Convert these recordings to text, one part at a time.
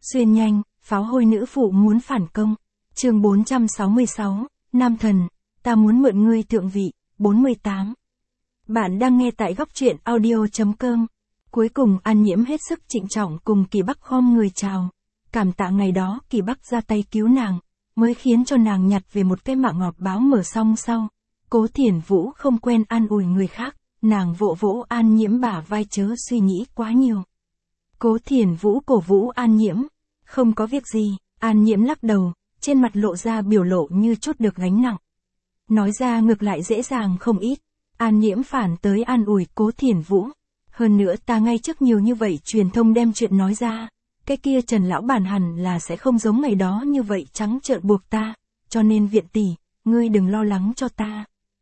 Xuyên nhanh, pháo hôi nữ phụ muốn phản công. Chương 466, Nam thần, ta muốn mượn ngươi thượng vị, 48. Bạn đang nghe tại góc truyện audio.com. Cuối cùng An Nhiễm hết sức trịnh trọng cùng Kỳ Bắc khom người chào. Cảm tạ ngày đó Kỳ Bắc ra tay cứu nàng, mới khiến cho nàng nhặt về một cái mạng ngọt báo mở xong sau. Cố Thiển Vũ không quen an ủi người khác, nàng vỗ vỗ An Nhiễm bả vai chớ suy nghĩ quá nhiều. Cố Thiển Vũ cổ vũ An Nhiễm, không có việc gì, An Nhiễm lắc đầu, trên mặt lộ ra biểu lộ như chút được gánh nặng. Nói ra ngược lại dễ dàng không ít, An Nhiễm phản tới an ủi Cố Thiển Vũ. Hơn nữa ta ngay trước nhiều như vậy truyền thông đem chuyện nói ra, cái kia Trần lão bản hẳn là sẽ không giống ngày đó như vậy trắng trợn buộc ta, cho nên Viện tỷ, ngươi đừng lo lắng cho ta.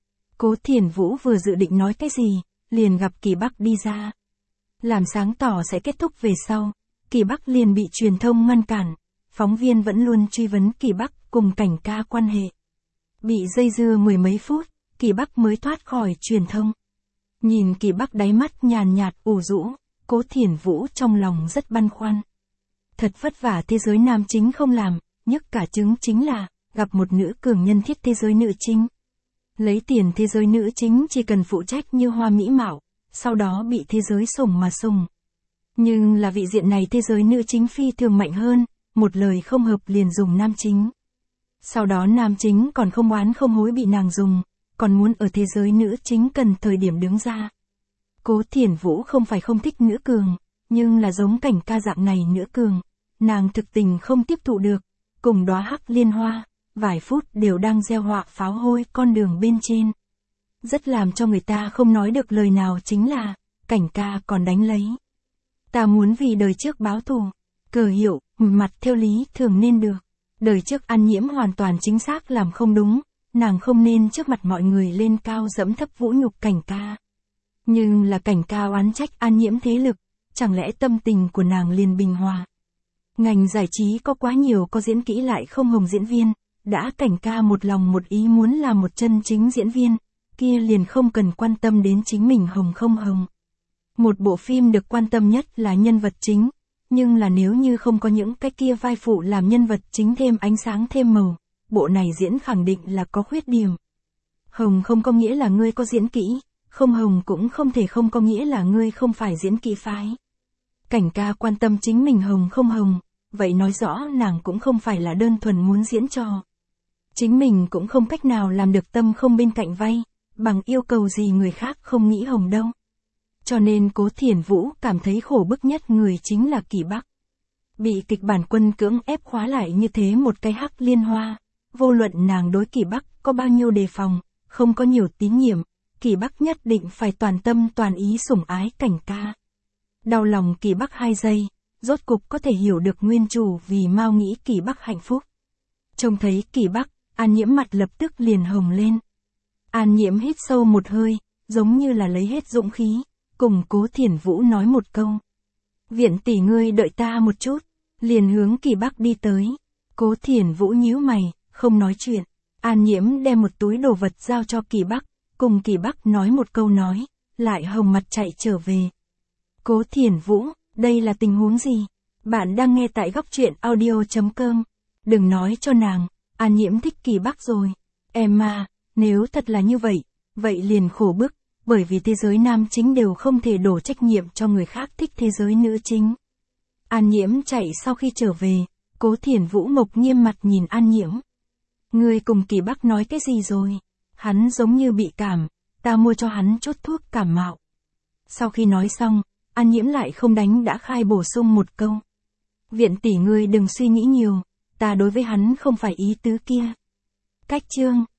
Cố Thiển Vũ vừa dự định nói cái gì, liền gặp Kỳ Bắc đi ra. Làm sáng tỏ sẽ kết thúc về sau, Kỳ Bắc liền bị truyền thông ngăn cản, phóng viên vẫn luôn truy vấn Kỳ Bắc cùng Cảnh ca quan hệ. Bị dây dưa mười mấy phút, Kỳ Bắc mới thoát khỏi truyền thông. Nhìn Kỳ Bắc đáy mắt nhàn nhạt ủ rũ, Cố Thiển Vũ trong lòng rất băn khoăn. Thật vất vả thế giới nam chính không làm, nhức cả trứng chính là, gặp một nữ cường nhân thiết thế giới nữ chính. Lấy tiền thế giới nữ chính chỉ cần phụ trách như hoa mỹ mạo, sau đó bị thế giới sủng mà sủng. Nhưng là vị diện này thế giới nữ chính phi thường mạnh hơn, một lời không hợp liền dùng nam chính. Sau đó nam chính còn không oán không hối bị nàng dùng, còn muốn ở thế giới nữ chính cần thời điểm đứng ra. Cố Thiển Vũ không phải không thích nữ cường, nhưng là giống Cảnh ca dạng này nữ cường, nàng thực tình không tiếp thụ được, cùng đóa hắc liên hoa, vài phút đều đang gieo họa pháo hôi con đường bên trên. Rất làm cho người ta không nói được lời nào chính là, Cảnh ca còn đánh lấy. Ta muốn vì đời trước báo thù, cờ hiệu, mặt theo lý thường nên được. Đời trước An Nhiễm hoàn toàn chính xác làm không đúng, nàng không nên trước mặt mọi người lên cao dẫm thấp vũ nhục Cảnh ca. Nhưng là Cảnh ca oán trách An Nhiễm thế lực, chẳng lẽ tâm tình của nàng liền bình hòa. Ngành giải trí có quá nhiều có diễn kỹ lại không hồng diễn viên, đã Cảnh ca một lòng một ý muốn làm một chân chính diễn viên, kia liền không cần quan tâm đến chính mình hồng không hồng. Một bộ phim được quan tâm nhất là nhân vật chính, nhưng là nếu như không có những cái kia vai phụ làm nhân vật chính thêm ánh sáng thêm màu, bộ này diễn khẳng định là có khuyết điểm. Hồng không có nghĩa là ngươi có diễn kỹ, không hồng cũng không thể không có nghĩa là ngươi không phải diễn kỹ phái. Cảnh ca quan tâm chính mình hồng không hồng, vậy nói rõ nàng cũng không phải là đơn thuần muốn diễn trò. Chính mình cũng không cách nào làm được tâm không bên cạnh vai, bằng yêu cầu gì người khác không nghĩ hồng đâu. Cho nên Cố Thiển Vũ cảm thấy khổ bức nhất người chính là Kỳ Bắc. Bị kịch bản quân cưỡng ép khóa lại như thế một cái hắc liên hoa, vô luận nàng đối Kỳ Bắc có bao nhiêu đề phòng, không có nhiều tín nhiệm, Kỳ Bắc nhất định phải toàn tâm toàn ý sủng ái Cảnh ca. Đau lòng Kỳ Bắc 2 giây, rốt cục có thể hiểu được nguyên chủ vì mau nghĩ Kỳ Bắc hạnh phúc. Trông thấy Kỳ Bắc, An Nhiễm mặt lập tức liền hồng lên. An Nhiễm hít sâu một hơi, giống như là lấy hết dũng khí, cùng Cố Thiển Vũ nói một câu. Viện tỷ ngươi đợi ta một chút, liền hướng Kỳ Bắc đi tới. Cố Thiển Vũ nhíu mày, không nói chuyện. An Nhiễm đem một túi đồ vật giao cho Kỳ Bắc, cùng Kỳ Bắc nói một câu nói, lại hồng mặt chạy trở về. Cố Thiển Vũ, đây là tình huống gì? Bạn đang nghe tại góc truyện audio.com. Đừng nói cho nàng, An Nhiễm thích Kỳ Bắc rồi. Em à, nếu thật là như vậy, vậy liền khổ bức, bởi vì thế giới nam chính đều không thể đổ trách nhiệm cho người khác thích thế giới nữ chính. An Nhiễm chạy sau khi trở về, Cố Thiển Vũ mộc nghiêm mặt nhìn An Nhiễm. Ngươi cùng Kỳ Bắc nói cái gì rồi? Hắn giống như bị cảm, ta mua cho hắn chút thuốc cảm mạo. Sau khi nói xong, An Nhiễm lại không đánh đã khai bổ sung một câu. Viện tỷ ngươi đừng suy nghĩ nhiều, ta đối với hắn không phải ý tứ kia. Cách chương